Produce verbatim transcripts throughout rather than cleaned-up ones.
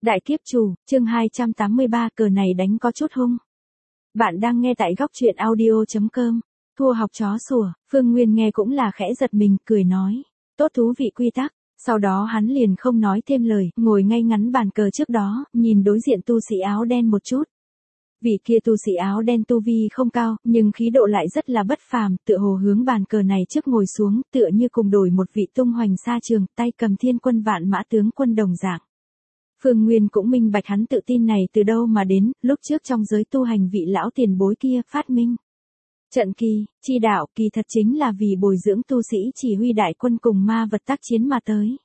Đại kiếp chủ, chương hai trăm tám mươi ba, cờ này đánh có chút hung. Bạn đang nghe tại góc truyện audio chấm com. Thua học chó sủa, Phương Nguyên nghe cũng là khẽ giật mình, cười nói. Tốt thú vị quy tắc. Sau đó hắn liền không nói thêm lời, ngồi ngay ngắn bàn cờ trước đó, nhìn đối diện tu sĩ áo đen một chút. Vị kia tu sĩ áo đen tu vi không cao, nhưng khí độ lại rất là bất phàm, tựa hồ hướng bàn cờ này trước ngồi xuống, tựa như cùng đổi một vị tung hoành xa trường, tay cầm thiên quân vạn mã tướng quân đồng dạng. Phương Nguyên cũng minh bạch hắn tự tin này từ đâu mà đến, lúc trước trong giới tu hành vị lão tiền bối kia phát minh. Trận kỳ, chi đạo kỳ thật chính là vì bồi dưỡng tu sĩ chỉ huy đại quân cùng ma vật tác chiến mà tới.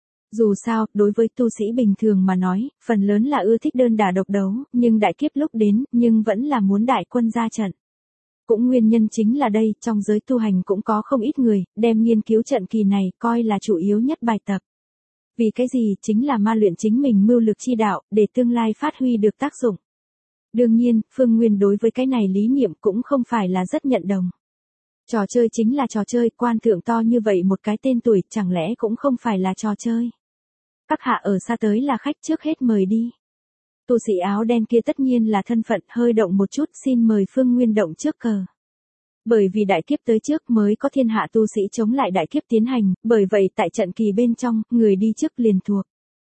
Dù sao, đối với tu sĩ bình thường mà nói, phần lớn là ưa thích đơn đả độc đấu, nhưng đại kiếp lúc đến, nhưng vẫn là muốn đại quân ra trận. Cũng nguyên nhân chính là đây, trong giới tu hành cũng có không ít người, đem nghiên cứu trận kỳ này, coi là chủ yếu nhất bài tập. Vì cái gì, chính là ma luyện chính mình mưu lược chi đạo, để tương lai phát huy được tác dụng. Đương nhiên, Phương Nguyên đối với cái này lý niệm cũng không phải là rất nhận đồng. Trò chơi chính là trò chơi, quan thượng to như vậy một cái tên tuổi, chẳng lẽ cũng không phải là trò chơi. Các hạ ở xa tới là khách, trước hết mời đi. Tu sĩ áo đen kia tất nhiên là thân phận, hơi động một chút, xin mời Phương Nguyên động trước cờ. Bởi vì đại kiếp tới trước mới có thiên hạ tu sĩ chống lại đại kiếp tiến hành, bởi vậy tại trận kỳ bên trong, người đi trước liền thuộc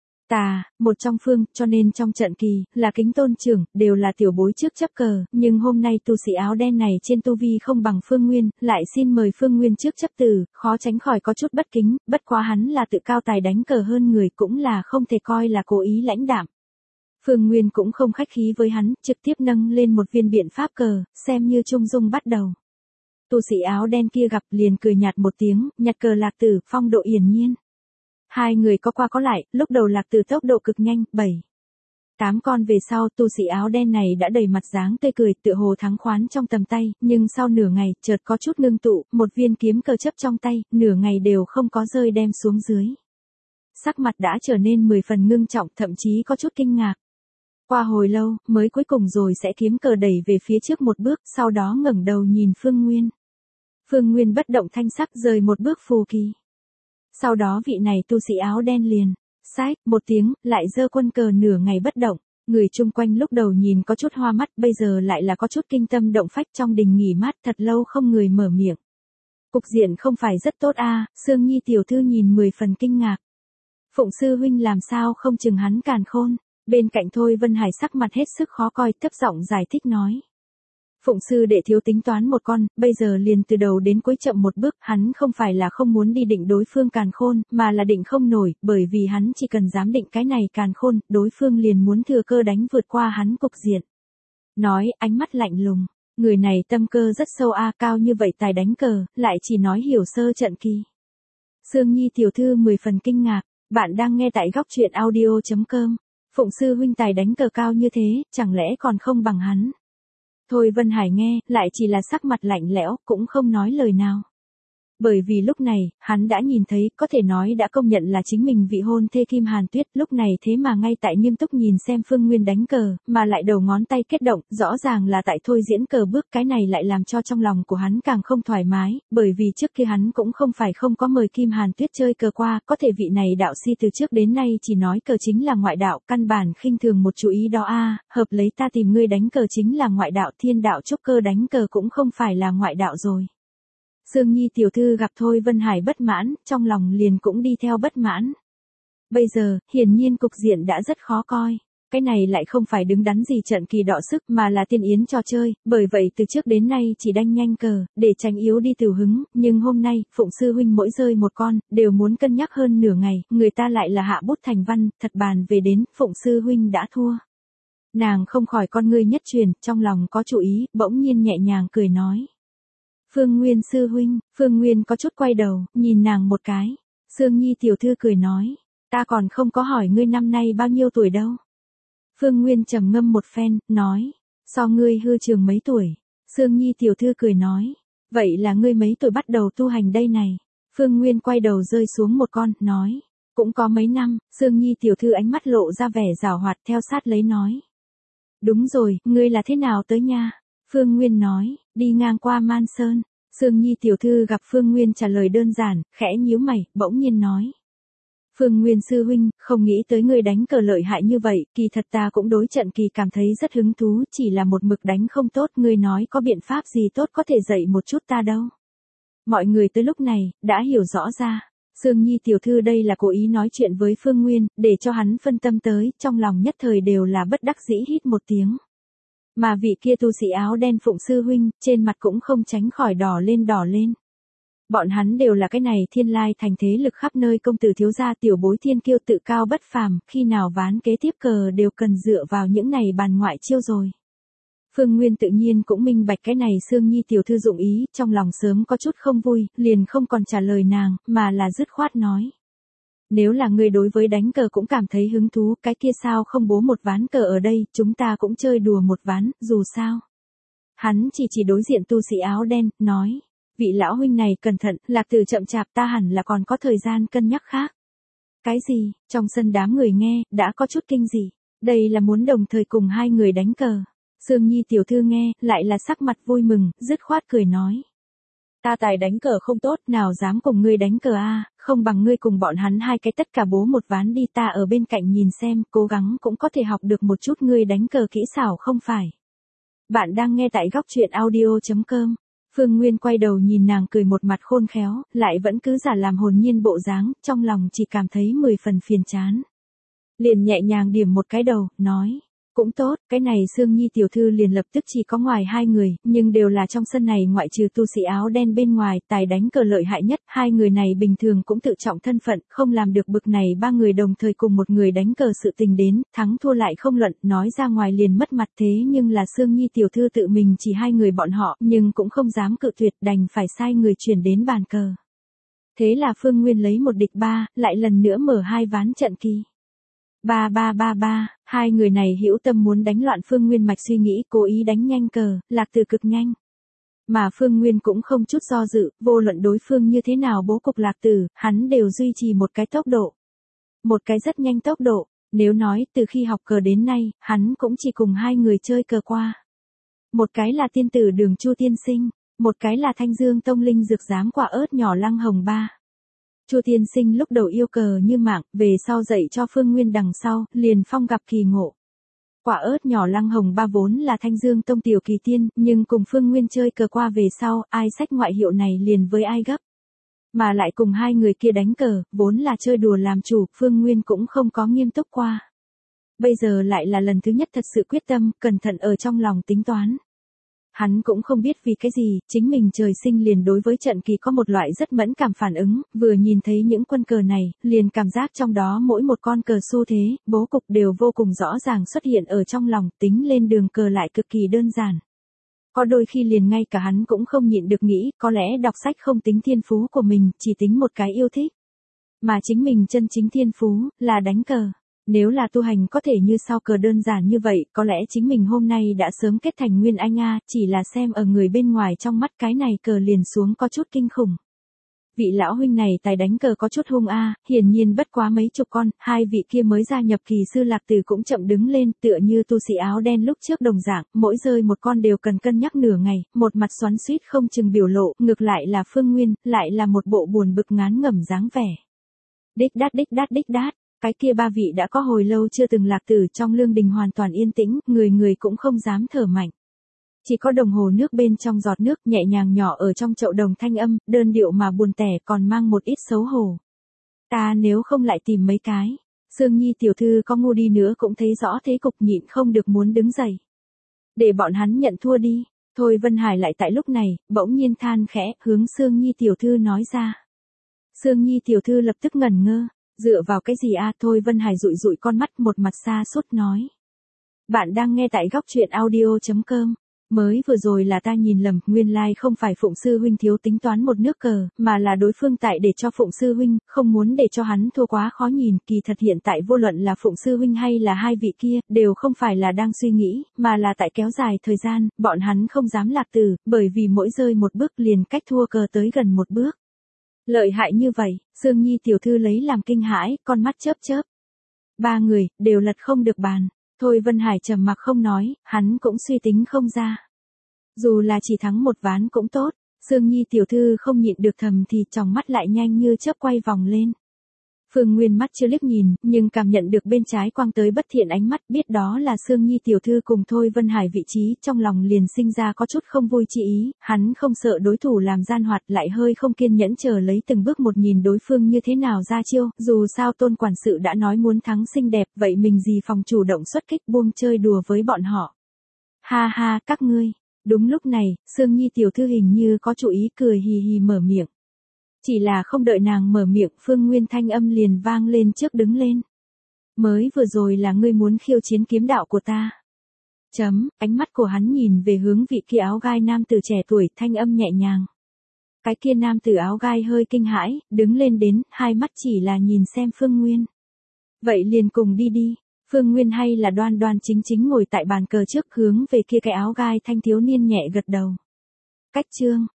tà, một trong phương, cho nên trong trận kỳ, là Kính Tôn trưởng, đều là tiểu bối trước chấp cờ, nhưng hôm nay tu sĩ áo đen này trên tu vi không bằng Phương Nguyên, lại xin mời Phương Nguyên trước chấp từ, khó tránh khỏi có chút bất kính, bất quá hắn là tự cao tài đánh cờ hơn người, cũng là không thể coi là cố ý lãnh đạm. Phương Nguyên cũng không khách khí với hắn, trực tiếp nâng lên một viên biện pháp cờ, xem như trung dung bắt đầu. Tu sĩ áo đen kia gặp liền cười nhạt một tiếng, nhặt cờ Lạc Tử, phong độ yển nhiên. Hai người có qua có lại, lúc đầu Lạc Tử tốc độ cực nhanh, bảy. Tám con về sau, tu sĩ áo đen này đã đầy mặt dáng tươi cười, tựa hồ thắng khoán trong tầm tay, nhưng sau nửa ngày, chợt có chút ngưng tụ, một viên kiếm cờ chấp trong tay, nửa ngày đều không có rơi đem xuống dưới. Sắc mặt đã trở nên mười phần ngưng trọng, thậm chí có chút kinh ngạc. Qua hồi lâu, mới cuối cùng rồi sẽ kiếm cờ đẩy về phía trước một bước, sau đó ngẩng đầu nhìn Phương Nguyên. Phương Nguyên bất động thanh sắc rời một bước phù kỳ. Sau đó vị này tu sĩ áo đen liền, xách, một tiếng, lại giơ quân cờ nửa ngày bất động. Người chung quanh lúc đầu nhìn có chút hoa mắt, bây giờ lại là có chút kinh tâm động phách, trong đình nghỉ mát thật lâu không người mở miệng. Cục diện không phải rất tốt a, à, Sương Nhi tiểu thư nhìn mười phần kinh ngạc. Phụng sư huynh làm sao không chừng hắn càn khôn. Bên cạnh Thôi Vân Hải sắc mặt hết sức khó coi, thấp giọng giải thích nói. Phụng sư đệ thiếu tính toán một con, bây giờ liền từ đầu đến cuối chậm một bước, hắn không phải là không muốn đi định đối phương càn khôn, mà là định không nổi, bởi vì hắn chỉ cần dám định cái này càn khôn, đối phương liền muốn thừa cơ đánh vượt qua hắn cục diện. Nói, ánh mắt lạnh lùng, người này tâm cơ rất sâu a, cao như vậy tài đánh cờ, lại chỉ nói hiểu sơ trận kỳ. Sương Nhi tiểu thư mười phần kinh ngạc, bạn đang nghe tại góc truyện audio chấm com. Phụng sư huynh tài đánh cờ cao như thế, chẳng lẽ còn không bằng hắn. Thôi Vân Hải nghe, lại chỉ là sắc mặt lạnh lẽo, cũng không nói lời nào. Bởi vì lúc này, hắn đã nhìn thấy, có thể nói đã công nhận là chính mình vị hôn thê Kim Hàn Tuyết, lúc này thế mà ngay tại nghiêm túc nhìn xem Phương Nguyên đánh cờ, mà lại đầu ngón tay kết động, rõ ràng là tại thôi diễn cờ bước, cái này lại làm cho trong lòng của hắn càng không thoải mái, bởi vì trước kia hắn cũng không phải không có mời Kim Hàn Tuyết chơi cờ qua, có thể vị này đạo si từ trước đến nay chỉ nói cờ chính là ngoại đạo, căn bản khinh thường một chú ý đó a, hợp lấy ta tìm ngươi đánh cờ chính là ngoại đạo, thiên đạo trúc cơ đánh cờ cũng không phải là ngoại đạo rồi. Sương Nhi tiểu thư gặp Thôi Vân Hải bất mãn, trong lòng liền cũng đi theo bất mãn. Bây giờ, hiển nhiên cục diện đã rất khó coi. Cái này lại không phải đứng đắn gì trận kỳ đọ sức mà là tiên yến trò chơi, bởi vậy từ trước đến nay chỉ đanh nhanh cờ, để tránh yếu đi tiểu hứng, nhưng hôm nay, Phụng sư huynh mỗi rơi một con, đều muốn cân nhắc hơn nửa ngày, người ta lại là hạ bút thành văn, thật bàn về đến, Phụng sư huynh đã thua. Nàng không khỏi con ngươi nhất truyền, trong lòng có chủ ý, bỗng nhiên nhẹ nhàng cười nói. Phương Nguyên sư huynh, Phương Nguyên có chút quay đầu, nhìn nàng một cái. Sương Nhi tiểu thư cười nói, ta còn không có hỏi ngươi năm nay bao nhiêu tuổi đâu. Phương Nguyên trầm ngâm một phen, nói, so ngươi hư trường mấy tuổi. Sương Nhi tiểu thư cười nói, vậy là ngươi mấy tuổi bắt đầu tu hành đây này. Phương Nguyên quay đầu rơi xuống một con, nói, cũng có mấy năm. Sương Nhi tiểu thư ánh mắt lộ ra vẻ giảo hoạt, theo sát lấy nói. Đúng rồi, ngươi là thế nào tới nha? Phương Nguyên nói, đi ngang qua Man Sơn. Sương Nhi tiểu thư gặp Phương Nguyên trả lời đơn giản, khẽ nhíu mày, bỗng nhiên nói. Phương Nguyên sư huynh, không nghĩ tới ngươi đánh cờ lợi hại như vậy, kỳ thật ta cũng đối trận kỳ cảm thấy rất hứng thú, chỉ là một mực đánh không tốt, ngươi nói có biện pháp gì tốt có thể dạy một chút ta đâu. Mọi người tới lúc này, đã hiểu rõ ra. Sương Nhi tiểu thư đây là cố ý nói chuyện với Phương Nguyên, để cho hắn phân tâm tới, trong lòng nhất thời đều là bất đắc dĩ hít một tiếng. Mà vị kia tu sĩ áo đen Phụng sư huynh, trên mặt cũng không tránh khỏi đỏ lên đỏ lên. Bọn hắn đều là cái này thiên lai thành thế lực khắp nơi công tử thiếu gia tiểu bối thiên kiêu tự cao bất phàm, khi nào ván kế tiếp cờ đều cần dựa vào những này bàn ngoại chiêu rồi. Phương Nguyên tự nhiên cũng minh bạch cái này Sương Nhi tiểu thư dụng ý, trong lòng sớm có chút không vui, liền không còn trả lời nàng, mà là dứt khoát nói. Nếu là người đối với đánh cờ cũng cảm thấy hứng thú, cái kia sao không bố một ván cờ ở đây, chúng ta cũng chơi đùa một ván, dù sao. Hắn chỉ chỉ đối diện tu sĩ áo đen, nói. Vị lão huynh này cẩn thận, Lạc Tử chậm chạp ta hẳn là còn có thời gian cân nhắc khác. Cái gì, trong sân đám người nghe, đã có chút kinh dị. Đây là muốn đồng thời cùng hai người đánh cờ. Sương Nhi tiểu thư nghe, lại là sắc mặt vui mừng, dứt khoát cười nói. Ta tài đánh cờ không tốt, nào dám cùng ngươi đánh cờ a, không bằng ngươi cùng bọn hắn hai cái tất cả bố một ván đi, ta ở bên cạnh nhìn xem, cố gắng cũng có thể học được một chút ngươi đánh cờ kỹ xảo không phải. Bạn đang nghe tại góc truyện audio chấm com. Phương Nguyên quay đầu nhìn nàng cười một mặt khôn khéo, lại vẫn cứ giả làm hồn nhiên bộ dáng, trong lòng chỉ cảm thấy mười phần phiền chán. Liền nhẹ nhàng điểm một cái đầu, nói. Cũng tốt, cái này Sương Nhi tiểu thư liền lập tức chỉ có ngoài hai người, nhưng đều là trong sân này ngoại trừ tu sĩ áo đen bên ngoài, tài đánh cờ lợi hại nhất, hai người này bình thường cũng tự trọng thân phận, không làm được bực này ba người đồng thời cùng một người đánh cờ sự tình đến, thắng thua lại không luận, nói ra ngoài liền mất mặt thế nhưng là Sương Nhi tiểu thư tự mình chỉ hai người bọn họ, nhưng cũng không dám cự tuyệt, đành phải sai người chuyển đến bàn cờ. Thế là Phương Nguyên lấy một địch ba, lại lần nữa mở hai ván trận kỳ. Ba ba ba ba, hai người này hữu tâm muốn đánh loạn Phương Nguyên mạch suy nghĩ, cố ý đánh nhanh cờ, Lạc Tử cực nhanh. Mà Phương Nguyên cũng không chút do dự, vô luận đối phương như thế nào bố cục Lạc Tử, hắn đều duy trì một cái tốc độ. Một cái rất nhanh tốc độ, nếu nói từ khi học cờ đến nay, hắn cũng chỉ cùng hai người chơi cờ qua. Một cái là tiên tử Đường Chu tiên sinh, một cái là Thanh Dương Tông Linh Dược Giám quả ớt nhỏ Lăng Hồng Ba. Chu tiên sinh lúc đầu yêu cờ như mạng, về sau dạy cho Phương Nguyên đằng sau, liền phong gặp kỳ ngộ. Quả ớt nhỏ Lăng Hồng Ba vốn là Thanh Dương Tông tiểu kỳ tiên, nhưng cùng Phương Nguyên chơi cờ qua về sau, ai sách ngoại hiệu này liền với ai gấp. Mà lại cùng hai người kia đánh cờ, vốn là chơi đùa làm chủ, Phương Nguyên cũng không có nghiêm túc qua. Bây giờ lại là lần thứ nhất thật sự quyết tâm, cẩn thận ở trong lòng tính toán. Hắn cũng không biết vì cái gì, chính mình trời sinh liền đối với trận kỳ có một loại rất mẫn cảm phản ứng, vừa nhìn thấy những quân cờ này, liền cảm giác trong đó mỗi một con cờ xu thế, bố cục đều vô cùng rõ ràng xuất hiện ở trong lòng, tính lên đường cờ lại cực kỳ đơn giản. Có đôi khi liền ngay cả hắn cũng không nhịn được nghĩ, có lẽ đọc sách không tính thiên phú của mình, chỉ tính một cái yêu thích. Mà chính mình chân chính thiên phú, là đánh cờ. Nếu là tu hành có thể như sau cờ đơn giản như vậy, có lẽ chính mình hôm nay đã sớm kết thành nguyên anh a, chỉ là xem ở người bên ngoài trong mắt cái này cờ liền xuống có chút kinh khủng. Vị lão huynh này tài đánh cờ có chút hung a, hiển nhiên bất quá mấy chục con, hai vị kia mới gia nhập kỳ sư Lạc Tử cũng chậm đứng lên, tựa như tu sĩ áo đen lúc trước đồng dạng, mỗi rơi một con đều cần cân nhắc nửa ngày, một mặt xoắn xuýt không chừng biểu lộ, ngược lại là Phương Nguyên, lại là một bộ buồn bực ngán ngẩm dáng vẻ. Đích đát đích đát đích đát. Cái kia ba vị đã có hồi lâu chưa từng Lạc Tử trong lương đình hoàn toàn yên tĩnh, người người cũng không dám thở mạnh. Chỉ có đồng hồ nước bên trong giọt nước nhẹ nhàng nhỏ ở trong chậu đồng thanh âm, đơn điệu mà buồn tẻ còn mang một ít xấu hổ. Ta nếu không lại tìm mấy cái, Sương Nhi tiểu thư có ngu đi nữa cũng thấy rõ thế cục nhịn không được muốn đứng dậy. Để bọn hắn nhận thua đi, Thôi Vân Hải lại tại lúc này, bỗng nhiên than khẽ, hướng Sương Nhi tiểu thư nói ra. Sương Nhi tiểu thư lập tức ngẩn ngơ. Dựa vào cái gì a? Thôi Vân Hải dụi dụi con mắt một mặt xa sút nói. Bạn đang nghe tại góc truyện audio chấm com. Mới vừa rồi là ta nhìn lầm, nguyên lai không phải Phụng sư huynh thiếu tính toán một nước cờ, mà là đối phương tại để cho Phụng sư huynh, không muốn để cho hắn thua quá khó nhìn, kỳ thật hiện tại vô luận là Phụng sư huynh hay là hai vị kia, đều không phải là đang suy nghĩ, mà là tại kéo dài thời gian, bọn hắn không dám Lạc Tử, bởi vì mỗi rơi một bước liền cách thua cờ tới gần một bước. Lợi hại như vậy, Sương Nhi tiểu thư lấy làm kinh hãi, con mắt chớp chớp. Ba người, đều lật không được bàn. Thôi Vân Hải trầm mặc không nói, hắn cũng suy tính không ra. Dù là chỉ thắng một ván cũng tốt, Sương Nhi tiểu thư không nhịn được thầm thì tròng mắt lại nhanh như chớp quay vòng lên. Phương Nguyên mắt chưa liếc nhìn, nhưng cảm nhận được bên trái quang tới bất thiện ánh mắt, biết đó là Sương Nhi tiểu thư cùng Thôi Vân Hải vị trí, trong lòng liền sinh ra có chút không vui chi ý, hắn không sợ đối thủ làm gian hoạt, lại hơi không kiên nhẫn chờ lấy từng bước một nhìn đối phương như thế nào ra chiêu, dù sao Tôn quản sự đã nói muốn thắng xinh đẹp, vậy mình gì phòng chủ động xuất kích buông chơi đùa với bọn họ. Ha ha, các ngươi. Đúng lúc này, Sương Nhi tiểu thư hình như có chủ ý cười hì hì mở miệng. Chỉ là không đợi nàng mở miệng, Phương Nguyên thanh âm liền vang lên trước đứng lên. Mới vừa rồi là ngươi muốn khiêu chiến kiếm đạo của ta. Chấm, ánh mắt của hắn nhìn về hướng vị kia áo gai nam tử trẻ tuổi, thanh âm nhẹ nhàng. Cái kia nam tử áo gai hơi kinh hãi, đứng lên đến, hai mắt chỉ là nhìn xem Phương Nguyên. Vậy liền cùng đi đi. Phương Nguyên hay là đoan đoan chính chính ngồi tại bàn cờ trước hướng về kia cái áo gai thanh thiếu niên nhẹ gật đầu. Cách chương.